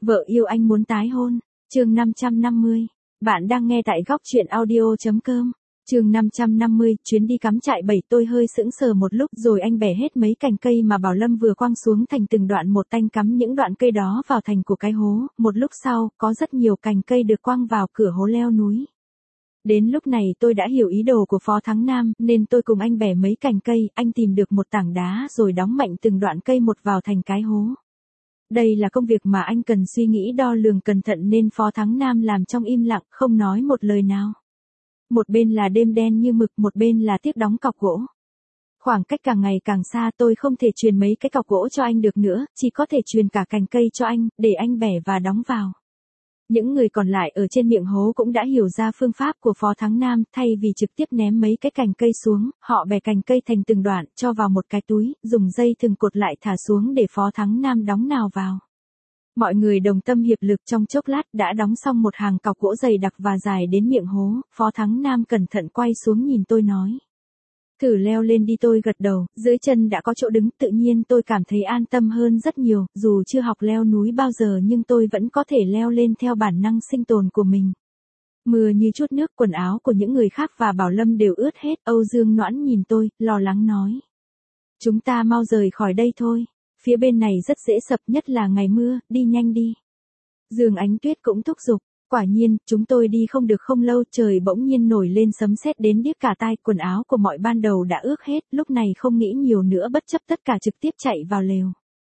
Vợ yêu anh muốn tái hôn. Chương 550. Bạn đang nghe tại góc truyện audio.com. Chương 550, chuyến đi cắm trại 7. Tôi hơi sững sờ một lúc rồi anh bẻ hết mấy cành cây mà Bảo Lâm vừa quăng xuống thành từng đoạn một, tanh cắm những đoạn cây đó vào thành của cái hố. Một lúc sau, có rất nhiều cành cây được quăng vào cửa hố leo núi. Đến lúc này tôi đã hiểu ý đồ của Phó Thắng Nam, nên tôi cùng anh bẻ mấy cành cây, anh tìm được một tảng đá rồi đóng mạnh từng đoạn cây một vào thành cái hố. Đây là công việc mà anh cần suy nghĩ đo lường cẩn thận nên Phó Thắng Nam làm trong im lặng, không nói một lời nào. Một bên là đêm đen như mực, một bên là tiếc đóng cọc gỗ. Khoảng cách càng ngày càng xa, tôi không thể truyền mấy cái cọc gỗ cho anh được nữa, chỉ có thể truyền cả cành cây cho anh, để anh bẻ và đóng vào. Những người còn lại ở trên miệng hố cũng đã hiểu ra phương pháp của Phó Thắng Nam, thay vì trực tiếp ném mấy cái cành cây xuống, họ bẻ cành cây thành từng đoạn, cho vào một cái túi, dùng dây thừng cột lại thả xuống để Phó Thắng Nam đóng nào vào. Mọi người đồng tâm hiệp lực, trong chốc lát đã đóng xong một hàng cọc gỗ dày đặc và dài đến miệng hố. Phó Thắng Nam cẩn thận quay xuống nhìn tôi nói: "Thử leo lên đi." Tôi gật đầu, dưới chân đã có chỗ đứng, tự nhiên tôi cảm thấy an tâm hơn rất nhiều, dù chưa học leo núi bao giờ nhưng tôi vẫn có thể leo lên theo bản năng sinh tồn của mình. Mưa như chút nước, quần áo của những người khác và Bảo Lâm đều ướt hết. Âu Dương Noãn nhìn tôi, lo lắng nói: "Chúng ta mau rời khỏi đây thôi. Phía bên này rất dễ sập, nhất là ngày mưa, đi nhanh đi." Dương Ánh Tuyết cũng thúc giục. Quả nhiên, chúng tôi đi không được không lâu, trời bỗng nhiên nổi lên sấm sét đến điếc cả tai, quần áo của mọi ban đầu đã ướt hết, lúc này không nghĩ nhiều nữa, bất chấp tất cả trực tiếp chạy vào lều.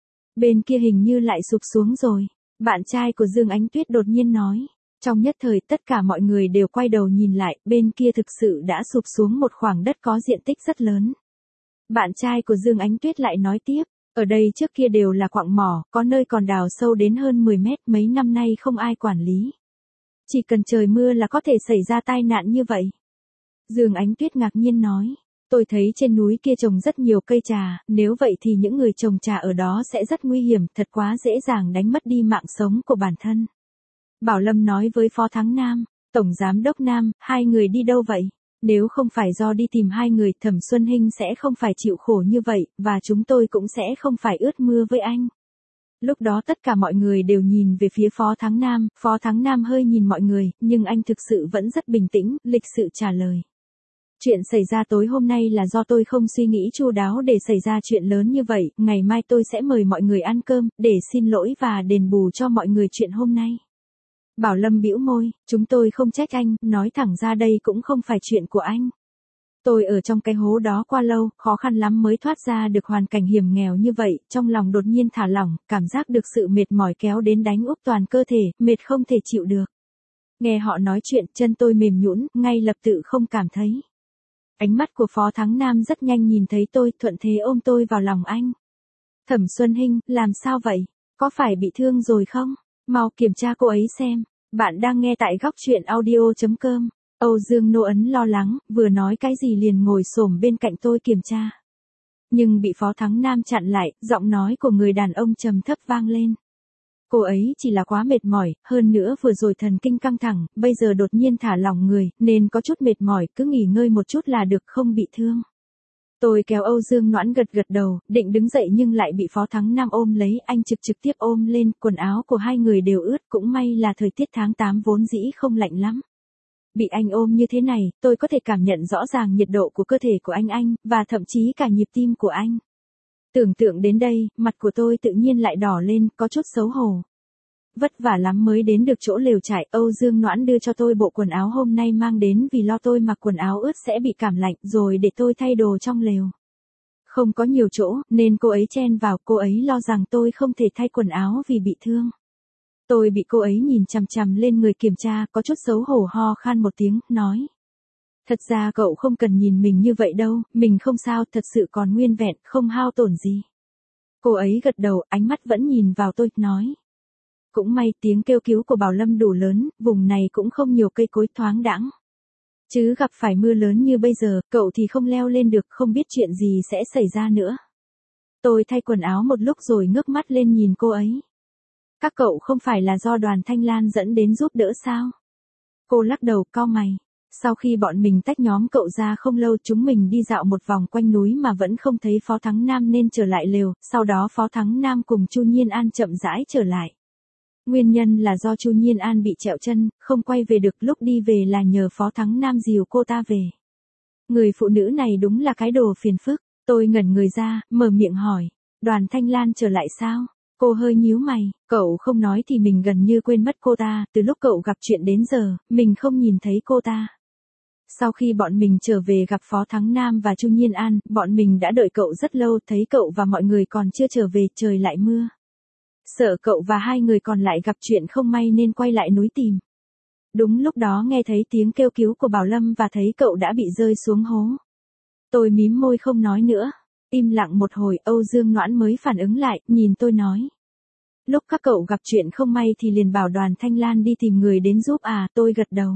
Bên kia hình như lại sụp xuống rồi, bạn trai của Dương Ánh Tuyết đột nhiên nói. Trong nhất thời tất cả mọi người đều quay đầu nhìn lại, bên kia thực sự đã sụp xuống một khoảng đất có diện tích rất lớn. Bạn trai của Dương Ánh Tuyết lại nói tiếp: "Ở đây trước kia đều là quặng mỏ, có nơi còn đào sâu đến hơn 10 mét, mấy năm nay không ai quản lý. Chỉ cần trời mưa là có thể xảy ra tai nạn như vậy." Dương Ánh Tuyết ngạc nhiên nói: "Tôi thấy trên núi kia trồng rất nhiều cây trà, nếu vậy thì những người trồng trà ở đó sẽ rất nguy hiểm, thật quá dễ dàng đánh mất đi mạng sống của bản thân." Bảo Lâm nói với Phó Thắng Nam: "Tổng Giám đốc Nam, hai người đi đâu vậy? Nếu không phải do đi tìm hai người, Thẩm Xuân Hinh sẽ không phải chịu khổ như vậy, và chúng tôi cũng sẽ không phải ướt mưa với anh." Lúc đó tất cả mọi người đều nhìn về phía Phó Thắng Nam, Phó Thắng Nam hơi nhìn mọi người, nhưng anh thực sự vẫn rất bình tĩnh, lịch sự trả lời: "Chuyện xảy ra tối hôm nay là do tôi không suy nghĩ chu đáo để xảy ra chuyện lớn như vậy, ngày mai tôi sẽ mời mọi người ăn cơm, để xin lỗi và đền bù cho mọi người chuyện hôm nay." Bảo Lâm bĩu môi: "Chúng tôi không trách anh, nói thẳng ra đây cũng không phải chuyện của anh. Tôi ở trong cái hố đó qua lâu, khó khăn lắm mới thoát ra được hoàn cảnh hiểm nghèo như vậy." Trong lòng đột nhiên thả lỏng, cảm giác được sự mệt mỏi kéo đến đánh úp toàn cơ thể, mệt không thể chịu được. Nghe họ nói chuyện, chân tôi mềm nhũn, ngay lập tự không cảm thấy. Ánh mắt của Phó Thắng Nam rất nhanh nhìn thấy tôi, thuận thế ôm tôi vào lòng anh. "Thẩm Xuân Hinh, làm sao vậy? Có phải bị thương rồi không? Mau kiểm tra cô ấy xem." Bạn đang nghe tại góc truyện audio.com. Âu Dương Nô Ấn lo lắng, vừa nói cái gì liền ngồi xổm bên cạnh tôi kiểm tra. Nhưng bị Phó Thắng Nam chặn lại, giọng nói của người đàn ông trầm thấp vang lên: "Cô ấy chỉ là quá mệt mỏi, hơn nữa vừa rồi thần kinh căng thẳng, bây giờ đột nhiên thả lỏng người, nên có chút mệt mỏi, cứ nghỉ ngơi một chút là được, không bị thương." Tôi kéo Âu Dương Noãn gật gật đầu, định đứng dậy nhưng lại bị Phó Thắng Nam ôm lấy, anh trực tiếp ôm lên, quần áo của hai người đều ướt, cũng may là thời tiết tháng 8 vốn dĩ không lạnh lắm. Bị anh ôm như thế này, tôi có thể cảm nhận rõ ràng nhiệt độ của cơ thể của anh, và thậm chí cả nhịp tim của anh. Tưởng tượng đến đây, mặt của tôi tự nhiên lại đỏ lên, có chút xấu hổ. Vất vả lắm mới đến được chỗ lều trại, Âu Dương Noãn đưa cho tôi bộ quần áo hôm nay mang đến vì lo tôi mặc quần áo ướt sẽ bị cảm lạnh, rồi để tôi thay đồ trong lều. Không có nhiều chỗ, nên cô ấy chen vào, cô ấy lo rằng tôi không thể thay quần áo vì bị thương. Tôi bị cô ấy nhìn chằm chằm lên người kiểm tra, có chút xấu hổ ho khan một tiếng, nói: "Thật ra cậu không cần nhìn mình như vậy đâu, mình không sao, thật sự còn nguyên vẹn, không hao tổn gì." Cô ấy gật đầu, ánh mắt vẫn nhìn vào tôi, nói: "Cũng may tiếng kêu cứu của Bảo Lâm đủ lớn, vùng này cũng không nhiều cây cối thoáng đãng. Chứ gặp phải mưa lớn như bây giờ, cậu thì không leo lên được, không biết chuyện gì sẽ xảy ra nữa." Tôi thay quần áo một lúc rồi ngước mắt lên nhìn cô ấy. "Các cậu không phải là do Đoàn Thanh Lan dẫn đến giúp đỡ sao?" Cô lắc đầu, cau mày. "Sau khi bọn mình tách nhóm cậu ra không lâu, chúng mình đi dạo một vòng quanh núi mà vẫn không thấy Phó Thắng Nam nên trở lại lều, sau đó Phó Thắng Nam cùng Chu Nhiên An chậm rãi trở lại. Nguyên nhân là do Chu Nhiên An bị trẹo chân, không quay về được, lúc đi về là nhờ Phó Thắng Nam dìu cô ta về. Người phụ nữ này đúng là cái đồ phiền phức, tôi ngẩn người ra, mở miệng hỏi, Đoàn Thanh Lan trở lại sao? Cô hơi nhíu mày, cậu không nói thì mình gần như quên mất cô ta, từ lúc cậu gặp chuyện đến giờ, mình không nhìn thấy cô ta. Sau khi bọn mình trở về gặp Phó Thắng Nam và Chu Nhiên An, bọn mình đã đợi cậu rất lâu, thấy cậu và mọi người còn chưa trở về, trời lại mưa. Sợ cậu và hai người còn lại gặp chuyện không may nên quay lại núi tìm. Đúng lúc đó nghe thấy tiếng kêu cứu của Bảo Lâm và thấy cậu đã bị rơi xuống hố. Tôi mím môi không nói nữa. Im lặng một hồi, Âu Dương Noãn mới phản ứng lại, nhìn tôi nói. Lúc các cậu gặp chuyện không may thì liền bảo Đoàn Thanh Lan đi tìm người đến giúp à, tôi gật đầu.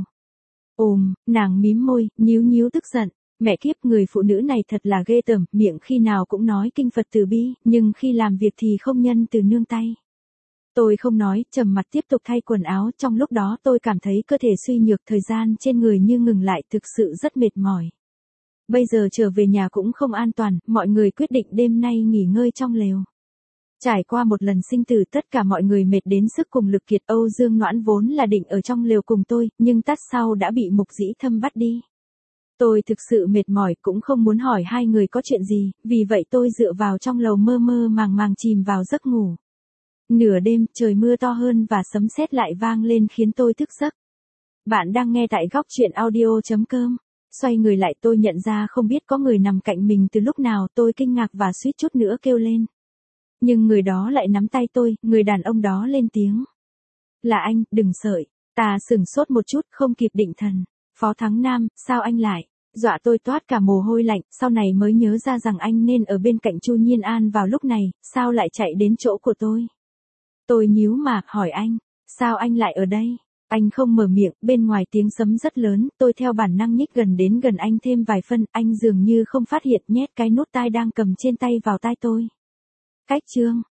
Nàng mím môi, nhíu nhíu tức giận. Mẹ kiếp, người phụ nữ này thật là ghê tởm, miệng khi nào cũng nói kinh Phật từ bi, nhưng khi làm việc thì không nhân từ nương tay. Tôi không nói, trầm mặt tiếp tục thay quần áo, trong lúc đó tôi cảm thấy cơ thể suy nhược, thời gian trên người như ngừng lại, thực sự rất mệt mỏi. Bây giờ trở về nhà cũng không an toàn, mọi người quyết định đêm nay nghỉ ngơi trong lều. Trải qua một lần sinh tử, tất cả mọi người mệt đến sức cùng lực kiệt. Âu Dương Noãn vốn là định ở trong lều cùng tôi, nhưng tắt sau đã bị Mục Dĩ Thâm bắt đi. Tôi thực sự mệt mỏi, cũng không muốn hỏi hai người có chuyện gì, vì vậy tôi dựa vào trong lầu mơ mơ màng màng chìm vào giấc ngủ. Nửa đêm, trời mưa to hơn và sấm sét lại vang lên khiến tôi thức giấc. Bạn đang nghe tại góc truyện audio.com. Xoay người lại tôi nhận ra không biết có người nằm cạnh mình từ lúc nào, tôi kinh ngạc và suýt chút nữa kêu lên. Nhưng người đó lại nắm tay tôi, người đàn ông đó lên tiếng. Là anh, đừng sợi. Ta sửng sốt một chút, không kịp định thần. Phó Thắng Nam, sao anh lại? Dọa tôi toát cả mồ hôi lạnh, sau này mới nhớ ra rằng anh nên ở bên cạnh Chu Nhiên An vào lúc này, sao lại chạy đến chỗ của tôi? Tôi nhíu mà, hỏi anh, sao anh lại ở đây? Anh không mở miệng, bên ngoài tiếng sấm rất lớn, tôi theo bản năng nhích gần đến gần anh thêm vài phân, anh dường như không phát hiện, nhét cái nút tai đang cầm trên tay vào tai tôi. Cách chương